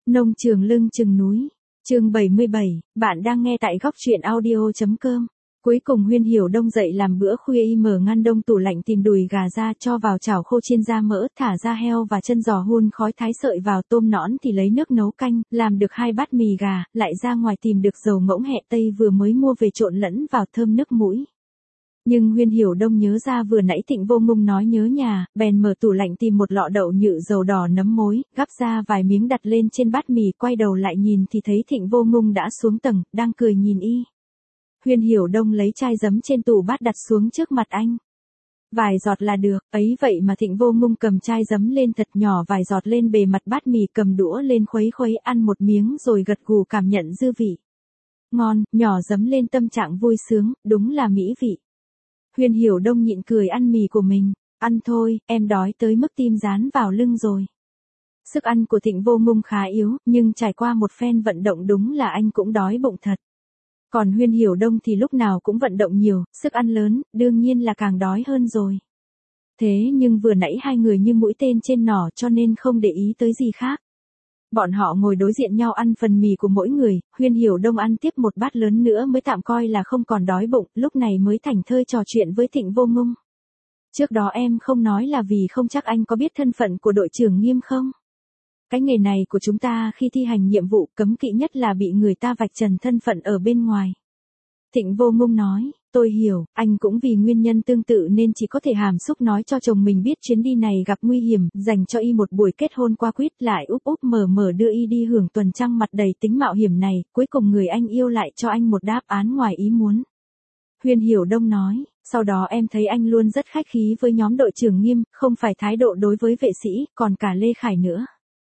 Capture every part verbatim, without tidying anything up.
Nông trường lưng chừng núi. Chương bảy mươi bảy, bạn đang nghe tại góc truyện audio chấm com. Cuối cùng Huyên Hiểu Đông dậy làm bữa khuya, y mở ngăn đông tủ lạnh tìm đùi gà ra, cho vào chảo khô chiên ra mỡ, thả ra heo và chân giò hun khói thái sợi vào, tôm nõn thì lấy nước nấu canh, làm được hai bát mì gà, lại ra ngoài tìm được dầu ngỗng hẹ tây vừa mới mua về trộn lẫn vào thơm nước mũi. Nhưng Huyên Hiểu Đông nhớ ra vừa nãy Thịnh Vô Ngông nói nhớ nhà, bèn mở tủ lạnh tìm một lọ đậu nhự dầu đỏ nấm mối, gắp ra vài miếng đặt lên trên bát mì, quay đầu lại nhìn thì thấy Thịnh Vô Ngông đã xuống tầng, đang cười nhìn y. Huyên Hiểu Đông lấy chai giấm trên tủ bát đặt xuống trước mặt anh. Vài giọt là được, ấy vậy mà Thịnh Vô Ngông cầm chai giấm lên thật nhỏ vài giọt lên bề mặt bát mì, cầm đũa lên khuấy khuấy ăn một miếng rồi gật gù cảm nhận dư vị. Ngon, nhỏ giấm lên tâm trạng vui sướng, đúng là mỹ vị. Huyên Hiểu Đông nhịn cười ăn mì của mình, ăn thôi, em đói tới mức tim dán vào lưng rồi. Sức ăn của Thịnh Vô Ngông khá yếu, nhưng trải qua một phen vận động đúng là anh cũng đói bụng thật. Còn Huyên Hiểu Đông thì lúc nào cũng vận động nhiều, sức ăn lớn, đương nhiên là càng đói hơn rồi. Thế nhưng vừa nãy hai người như mũi tên trên nỏ cho nên không để ý tới gì khác. Bọn họ ngồi đối diện nhau ăn phần mì của mỗi người, Huyên Hiểu Đông ăn tiếp một bát lớn nữa mới tạm coi là không còn đói bụng, lúc này mới thảnh thơi trò chuyện với Thịnh Vô Ngông. Trước đó em không nói là vì không chắc anh có biết thân phận của đội trưởng Nghiêm không? Cái nghề này của chúng ta khi thi hành nhiệm vụ cấm kỵ nhất là bị người ta vạch trần thân phận ở bên ngoài. Thịnh Vô Ngông nói, tôi hiểu, anh cũng vì nguyên nhân tương tự nên chỉ có thể hàm xúc nói cho chồng mình biết chuyến đi này gặp nguy hiểm, dành cho y một buổi kết hôn qua quýt, lại úp úp mở mở đưa y đi hưởng tuần trăng mặt đầy tính mạo hiểm này, cuối cùng người anh yêu lại cho anh một đáp án ngoài ý muốn. Huyên Hiểu Đông nói, sau đó em thấy anh luôn rất khách khí với nhóm đội trưởng Nghiêm, không phải thái độ đối với vệ sĩ, còn cả Lê Khải nữa.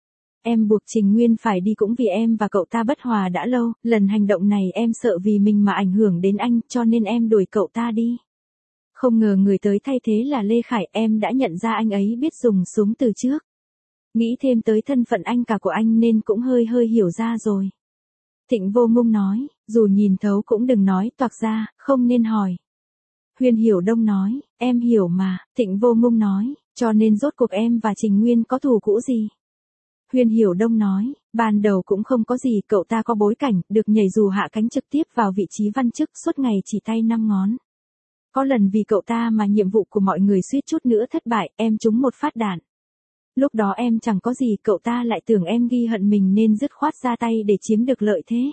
Em buộc Trình Nguyên phải đi cũng vì em và cậu ta bất hòa đã lâu, lần hành động này em sợ vì mình mà ảnh hưởng đến anh, cho nên em đuổi cậu ta đi. Không ngờ người tới thay thế là Lê Khải, em đã nhận ra anh ấy biết dùng súng từ trước. Nghĩ thêm tới thân phận anh cả của anh nên cũng hơi hơi hiểu ra rồi. Thịnh Vô Ngông nói, dù nhìn thấu cũng đừng nói toạc ra, không nên hỏi. Huyên Hiểu Đông nói, em hiểu mà. Thịnh Vô Ngông nói, cho nên rốt cuộc em và Trình Nguyên có thù cũ gì? Huyên Hiểu Đông nói, ban đầu cũng không có gì, cậu ta có bối cảnh, được nhảy dù hạ cánh trực tiếp vào vị trí văn chức, suốt ngày chỉ tay năm ngón. Có lần vì cậu ta mà nhiệm vụ của mọi người suýt chút nữa thất bại, em trúng một phát đạn. Lúc đó em chẳng có gì, cậu ta lại tưởng em ghi hận mình nên dứt khoát ra tay để chiếm được lợi thế.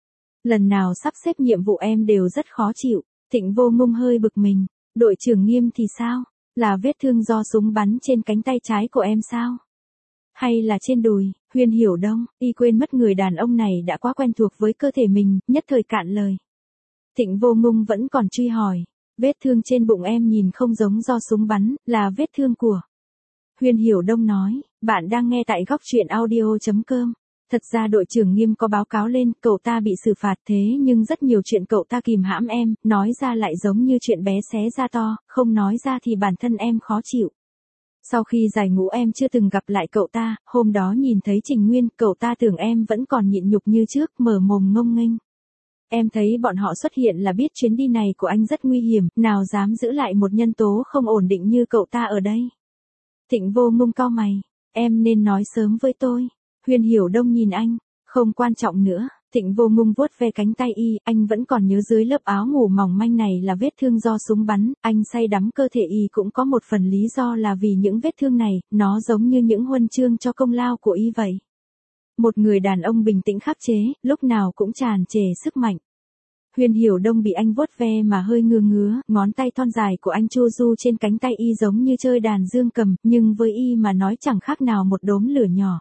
Lần nào sắp xếp nhiệm vụ em đều rất khó chịu. Thịnh Vô Ngông hơi bực mình, đội trưởng Nghiêm thì sao? Là vết thương do súng bắn trên cánh tay trái của em sao? Hay là trên đùi? Huyên Hiểu Đông, y quên mất người đàn ông này đã quá quen thuộc với cơ thể mình, nhất thời cạn lời. Thịnh Vô Ngông vẫn còn truy hỏi, vết thương trên bụng em nhìn không giống do súng bắn, là vết thương của. Huyên Hiểu Đông nói, bạn đang nghe tại góc truyện audio chấm com. Thật ra đội trưởng Nghiêm có báo cáo lên, cậu ta bị xử phạt, thế nhưng rất nhiều chuyện cậu ta kìm hãm em, nói ra lại giống như chuyện bé xé ra to, không nói ra thì bản thân em khó chịu. Sau khi giải ngũ em chưa từng gặp lại cậu ta, hôm đó nhìn thấy Trình Nguyên, cậu ta tưởng em vẫn còn nhịn nhục như trước, mở mồm ngông nghênh. Em thấy bọn họ xuất hiện là biết chuyến đi này của anh rất nguy hiểm, nào dám giữ lại một nhân tố không ổn định như cậu ta ở đây. Thịnh Vô Ngông cau mày, em nên nói sớm với tôi. Huyên Hiểu Đông nhìn anh, không quan trọng nữa. Thịnh Vô Ngông vuốt ve cánh tay y, anh vẫn còn nhớ dưới lớp áo ngủ mỏng manh này là vết thương do súng bắn, anh say đắm cơ thể y cũng có một phần lý do là vì những vết thương này, nó giống như những huân chương cho công lao của y vậy. Một người đàn ông bình tĩnh khắc chế, lúc nào cũng tràn trề sức mạnh. Huyên Hiểu Đông bị anh vuốt ve mà hơi ngứa ngứa, ngón tay thon dài của anh chu du trên cánh tay y giống như chơi đàn dương cầm, nhưng với y mà nói chẳng khác nào một đốm lửa nhỏ.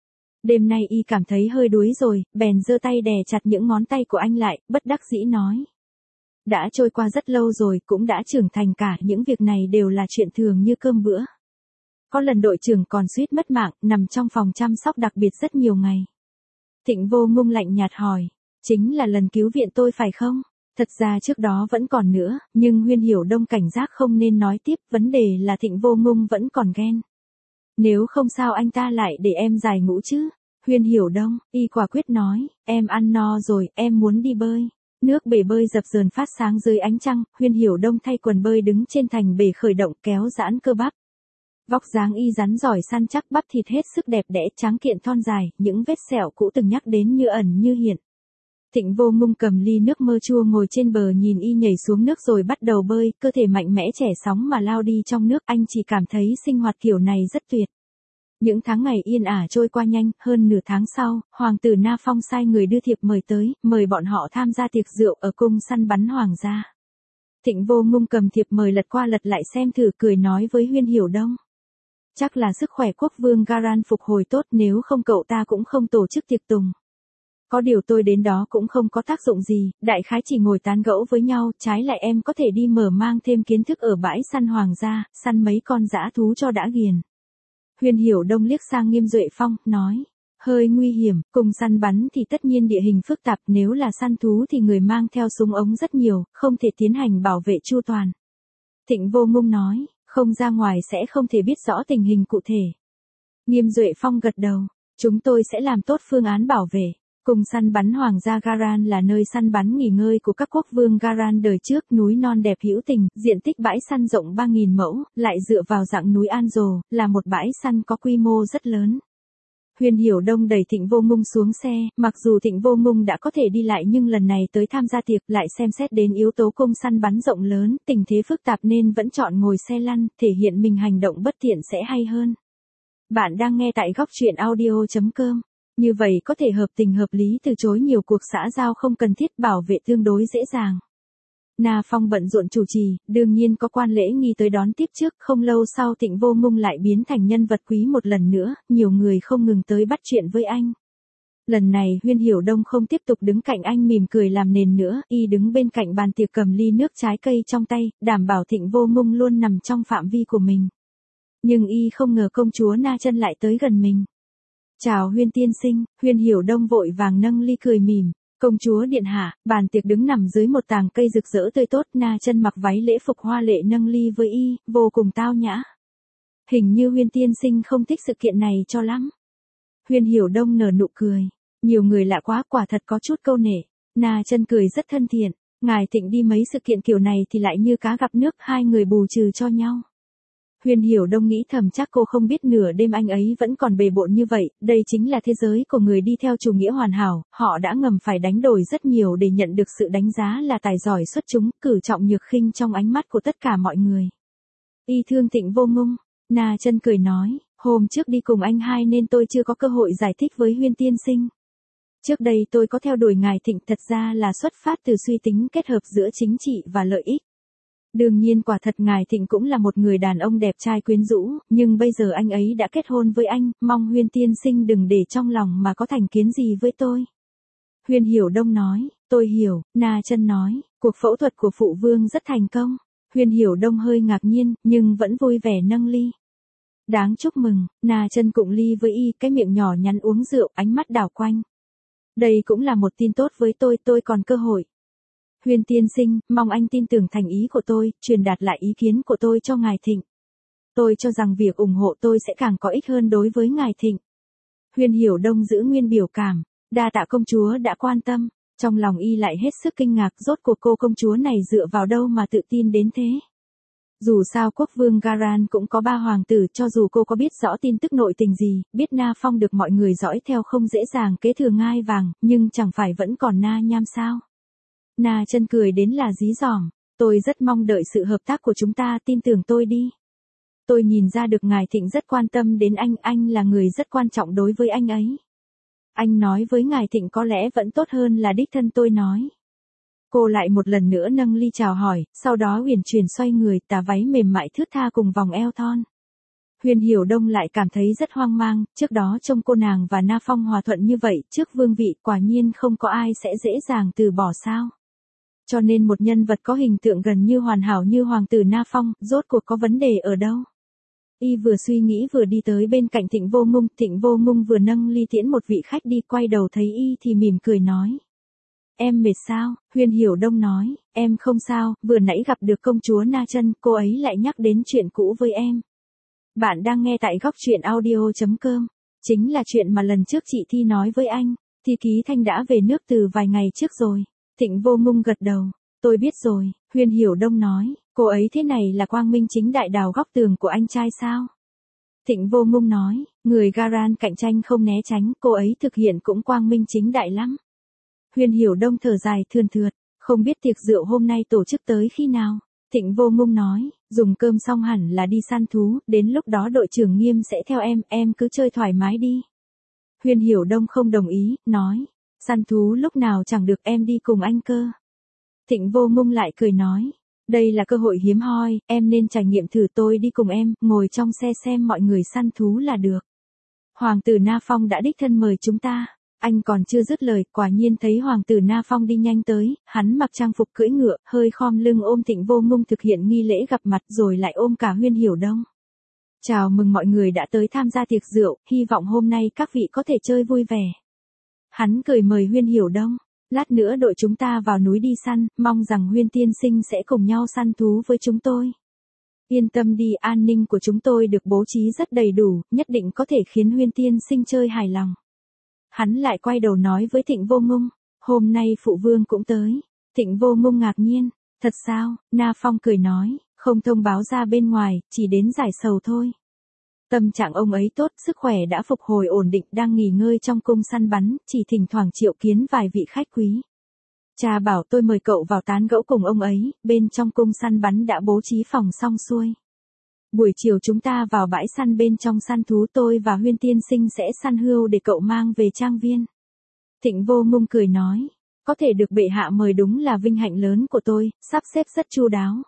Đêm nay y cảm thấy hơi đuối rồi, bèn giơ tay đè chặt những ngón tay của anh lại, bất đắc dĩ nói. Đã trôi qua rất lâu rồi, cũng đã trưởng thành cả, những việc này đều là chuyện thường như cơm bữa. Có lần đội trưởng còn suýt mất mạng, nằm trong phòng chăm sóc đặc biệt rất nhiều ngày. Thịnh Vô Ngông lạnh nhạt hỏi, chính là lần cứu viện tôi phải không? Thật ra trước đó vẫn còn nữa, nhưng Huyên Hiểu Đông cảnh giác không nên nói tiếp, vấn đề là Thịnh Vô Ngông vẫn còn ghen. Nếu không sao anh ta lại để em giải ngũ chứ? Huyên Hiểu Đông, y quả quyết nói, em ăn no rồi, em muốn đi bơi. Nước bể bơi dập dờn phát sáng dưới ánh trăng, Huyên Hiểu Đông thay quần bơi đứng trên thành bể khởi động kéo giãn cơ bắp. Vóc dáng y rắn giỏi săn chắc, bắp thịt hết sức đẹp đẽ, tráng kiện thon dài, những vết sẹo cũ từng nhắc đến như ẩn như hiện. Thịnh Vô Ngung cầm ly nước mơ chua ngồi trên bờ nhìn y nhảy xuống nước rồi bắt đầu bơi, cơ thể mạnh mẽ trẻ sóng mà lao đi trong nước, anh chỉ cảm thấy sinh hoạt kiểu này rất tuyệt. Những tháng ngày yên ả trôi qua nhanh, hơn nửa tháng sau, hoàng tử Na Phong sai người đưa thiệp mời tới, mời bọn họ tham gia tiệc rượu ở cung săn bắn hoàng gia. Thịnh Vô Ngung cầm thiệp mời lật qua lật lại xem thử, cười nói với Huyên Hiểu Đông. Chắc là sức khỏe quốc vương Garan phục hồi tốt, nếu không cậu ta cũng không tổ chức tiệc tùng. Có điều tôi đến đó cũng không có tác dụng gì, đại khái chỉ ngồi tán gẫu với nhau, trái lại em có thể đi mở mang thêm kiến thức ở bãi săn hoàng gia, săn mấy con dã thú cho đã ghiền. Huyên Hiểu Đông liếc sang Nghiêm Duệ Phong, nói, hơi nguy hiểm, cùng săn bắn thì tất nhiên địa hình phức tạp, nếu là săn thú thì người mang theo súng ống rất nhiều, không thể tiến hành bảo vệ chu toàn. Thịnh Vô Ngung nói, không ra ngoài sẽ không thể biết rõ tình hình cụ thể. Nghiêm Duệ Phong gật đầu, chúng tôi sẽ làm tốt phương án bảo vệ. Cung săn bắn hoàng gia Garan là nơi săn bắn nghỉ ngơi của các quốc vương Garan đời trước, núi non đẹp hữu tình, diện tích bãi săn rộng ba nghìn mẫu, lại dựa vào dạng núi An Dồ, là một bãi săn có quy mô rất lớn. Huyên Hiểu Đông đẩy Thịnh Vô Ngung xuống xe, mặc dù Thịnh Vô Ngung đã có thể đi lại nhưng lần này tới tham gia tiệc lại xem xét đến yếu tố cung săn bắn rộng lớn, tình thế phức tạp nên vẫn chọn ngồi xe lăn, thể hiện mình hành động bất tiện sẽ hay hơn. Bạn đang nghe tại góc truyện audio chấm com. Như vậy có thể hợp tình hợp lý từ chối nhiều cuộc xã giao không cần thiết, bảo vệ tương đối dễ dàng. Na Phong bận rộn chủ trì, đương nhiên có quan lễ nghi tới đón tiếp trước, không lâu sau Thịnh Vô Ngung lại biến thành nhân vật quý một lần nữa, nhiều người không ngừng tới bắt chuyện với anh. Lần này Huyên Hiểu Đông không tiếp tục đứng cạnh anh mỉm cười làm nền nữa, y đứng bên cạnh bàn tiệc cầm ly nước trái cây trong tay, đảm bảo Thịnh Vô Ngung luôn nằm trong phạm vi của mình. Nhưng y không ngờ công chúa Na Chân lại tới gần mình. Chào Huyên tiên sinh, Huyên Hiểu Đông vội vàng nâng ly cười mỉm. Công chúa điện hạ, bàn tiệc đứng nằm dưới một tàng cây rực rỡ tươi tốt, Na Chân mặc váy lễ phục hoa lệ nâng ly với y, vô cùng tao nhã. Hình như Huyên tiên sinh không thích sự kiện này cho lắm. Huyên Hiểu Đông nở nụ cười. Nhiều người lạ quá, quả thật có chút câu nể. Na Chân cười rất thân thiện. Ngài Thịnh đi mấy sự kiện kiểu này thì lại như cá gặp nước, hai người bù trừ cho nhau. Huyên Hiểu Đông nghĩ thầm chắc cô không biết nửa đêm anh ấy vẫn còn bề bộn như vậy, đây chính là thế giới của người đi theo chủ nghĩa hoàn hảo, họ đã ngầm phải đánh đổi rất nhiều để nhận được sự đánh giá là tài giỏi xuất chúng, cử trọng nhược khinh trong ánh mắt của tất cả mọi người. Y thương Thịnh Vô Ngung, Na Chân cười nói, hôm trước đi cùng anh hai nên tôi chưa có cơ hội giải thích với Huyên tiên sinh. Trước đây tôi có theo đuổi ngài Thịnh thật ra là xuất phát từ suy tính kết hợp giữa chính trị và lợi ích. Đương nhiên quả thật ngài Thịnh cũng là một người đàn ông đẹp trai quyến rũ, nhưng bây giờ anh ấy đã kết hôn với anh, mong Huyên tiên sinh đừng để trong lòng mà có thành kiến gì với tôi. Huyên Hiểu Đông nói, tôi hiểu, Na Chân nói, cuộc phẫu thuật của phụ vương rất thành công. Huyên Hiểu Đông hơi ngạc nhiên, nhưng vẫn vui vẻ nâng ly. Đáng chúc mừng, Na Chân cụng ly với y, cái miệng nhỏ nhắn uống rượu, ánh mắt đảo quanh. Đây cũng là một tin tốt với tôi, tôi còn cơ hội. Huyên tiên sinh, mong anh tin tưởng thành ý của tôi, truyền đạt lại ý kiến của tôi cho ngài Thịnh. Tôi cho rằng việc ủng hộ tôi sẽ càng có ích hơn đối với ngài Thịnh. Huyên Hiểu Đông giữ nguyên biểu cảm, đa tạ công chúa đã quan tâm, trong lòng y lại hết sức kinh ngạc, rốt cuộc cô công chúa này dựa vào đâu mà tự tin đến thế. Dù sao quốc vương Garan cũng có ba hoàng tử, cho dù cô có biết rõ tin tức nội tình gì, biết Na Phong được mọi người dõi theo không dễ dàng kế thừa ngai vàng, nhưng chẳng phải vẫn còn Na Nham sao. Na Chân cười đến là dí dỏm, tôi rất mong đợi sự hợp tác của chúng ta, tin tưởng tôi đi. Tôi nhìn ra được ngài Thịnh rất quan tâm đến anh, anh là người rất quan trọng đối với anh ấy. Anh nói với ngài Thịnh có lẽ vẫn tốt hơn là đích thân tôi nói. Cô lại một lần nữa nâng ly chào hỏi, sau đó uyển chuyển xoay người, tà váy mềm mại thướt tha cùng vòng eo thon. Huyên Hiểu Đông lại cảm thấy rất hoang mang, trước đó trông cô nàng và Na Phong hòa thuận như vậy, trước vương vị quả nhiên không có ai sẽ dễ dàng từ bỏ sao. Cho nên một nhân vật có hình tượng gần như hoàn hảo như hoàng tử Na Phong, rốt cuộc có vấn đề ở đâu? Y vừa suy nghĩ vừa đi tới bên cạnh Thịnh Vô Ngung, Thịnh Vô Ngung vừa nâng ly tiễn một vị khách đi, quay đầu thấy y thì mỉm cười nói. Em mệt sao? Huyên Hiểu Đông nói, em không sao, vừa nãy gặp được công chúa Na Chân, cô ấy lại nhắc đến chuyện cũ với em. Bạn đang nghe tại góc truyện audio chấm com, chính là chuyện mà lần trước chị Thi nói với anh, Thi Ký Thanh đã về nước từ vài ngày trước rồi. Thịnh Vô Ngung gật đầu, tôi biết rồi. Huyên Hiểu Đông nói, cô ấy thế này là quang minh chính đại đào góc tường của anh trai sao? Thịnh Vô Ngung nói, người Garan cạnh tranh không né tránh, cô ấy thực hiện cũng quang minh chính đại lắm. Huyên Hiểu Đông thở dài thườn thượt, không biết tiệc rượu hôm nay tổ chức tới khi nào. Thịnh Vô Ngung nói, dùng cơm xong hẳn là đi săn thú, đến lúc đó đội trưởng Nghiêm sẽ theo em, em cứ chơi thoải mái đi. Huyên Hiểu Đông không đồng ý, nói, săn thú lúc nào chẳng được, em đi cùng anh cơ. Thịnh Vô Ngung lại cười nói, đây là cơ hội hiếm hoi, em nên trải nghiệm thử, tôi đi cùng em, ngồi trong xe xem mọi người săn thú là được. Hoàng tử Na Phong đã đích thân mời chúng ta. Anh còn chưa dứt lời, quả nhiên thấy hoàng tử Na Phong đi nhanh tới, hắn mặc trang phục cưỡi ngựa, hơi khom lưng ôm Thịnh Vô Ngung thực hiện nghi lễ gặp mặt rồi lại ôm cả Huyên Hiểu Đông. Chào mừng mọi người đã tới tham gia tiệc rượu, hy vọng hôm nay các vị có thể chơi vui vẻ. Hắn cười mời Huyên Hiểu Đông, lát nữa đội chúng ta vào núi đi săn, mong rằng Huyên tiên sinh sẽ cùng nhau săn thú với chúng tôi. Yên tâm đi, an ninh của chúng tôi được bố trí rất đầy đủ, nhất định có thể khiến Huyên tiên sinh chơi hài lòng. Hắn lại quay đầu nói với Thịnh Vô Ngung, hôm nay phụ vương cũng tới. Thịnh Vô Ngung ngạc nhiên, thật sao? Na Phong cười nói, không thông báo ra bên ngoài, chỉ đến giải sầu thôi. Tâm trạng ông ấy tốt, sức khỏe đã phục hồi ổn định, đang nghỉ ngơi trong cung săn bắn, chỉ thỉnh thoảng triệu kiến vài vị khách quý. Cha bảo tôi mời cậu vào tán gẫu cùng ông ấy, bên trong cung săn bắn đã bố trí phòng xong xuôi. Buổi chiều chúng ta vào bãi săn bên trong săn thú, tôi và Huyên tiên sinh sẽ săn hươu để cậu mang về trang viên. Thịnh Vô Ngung cười nói, có thể được bệ hạ mời đúng là vinh hạnh lớn của tôi, sắp xếp rất chu đáo.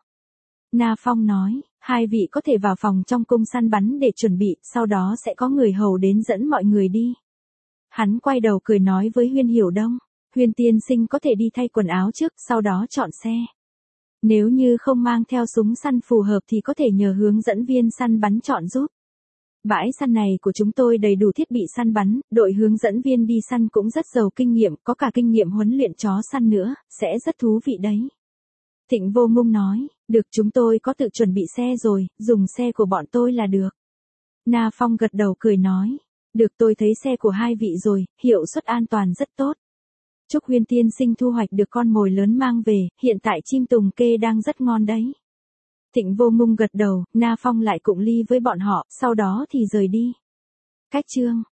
Na Phong nói, hai vị có thể vào phòng trong cung săn bắn để chuẩn bị, sau đó sẽ có người hầu đến dẫn mọi người đi. Hắn quay đầu cười nói với Huyên Hiểu Đông, Huyên tiên sinh có thể đi thay quần áo trước, sau đó chọn xe. Nếu như không mang theo súng săn phù hợp thì có thể nhờ hướng dẫn viên săn bắn chọn giúp. Bãi săn này của chúng tôi đầy đủ thiết bị săn bắn, đội hướng dẫn viên đi săn cũng rất giàu kinh nghiệm, có cả kinh nghiệm huấn luyện chó săn nữa, sẽ rất thú vị đấy. Thịnh Vô Ngung nói, được, chúng tôi có tự chuẩn bị xe rồi, dùng xe của bọn tôi là được. Na Phong gật đầu cười nói, được, tôi thấy xe của hai vị rồi, hiệu suất an toàn rất tốt. Chúc Huyên tiên sinh thu hoạch được con mồi lớn mang về, hiện tại chim tùng kê đang rất ngon đấy. Thịnh Vô Ngung gật đầu, Na Phong lại cụng ly với bọn họ, sau đó thì rời đi. Cách chương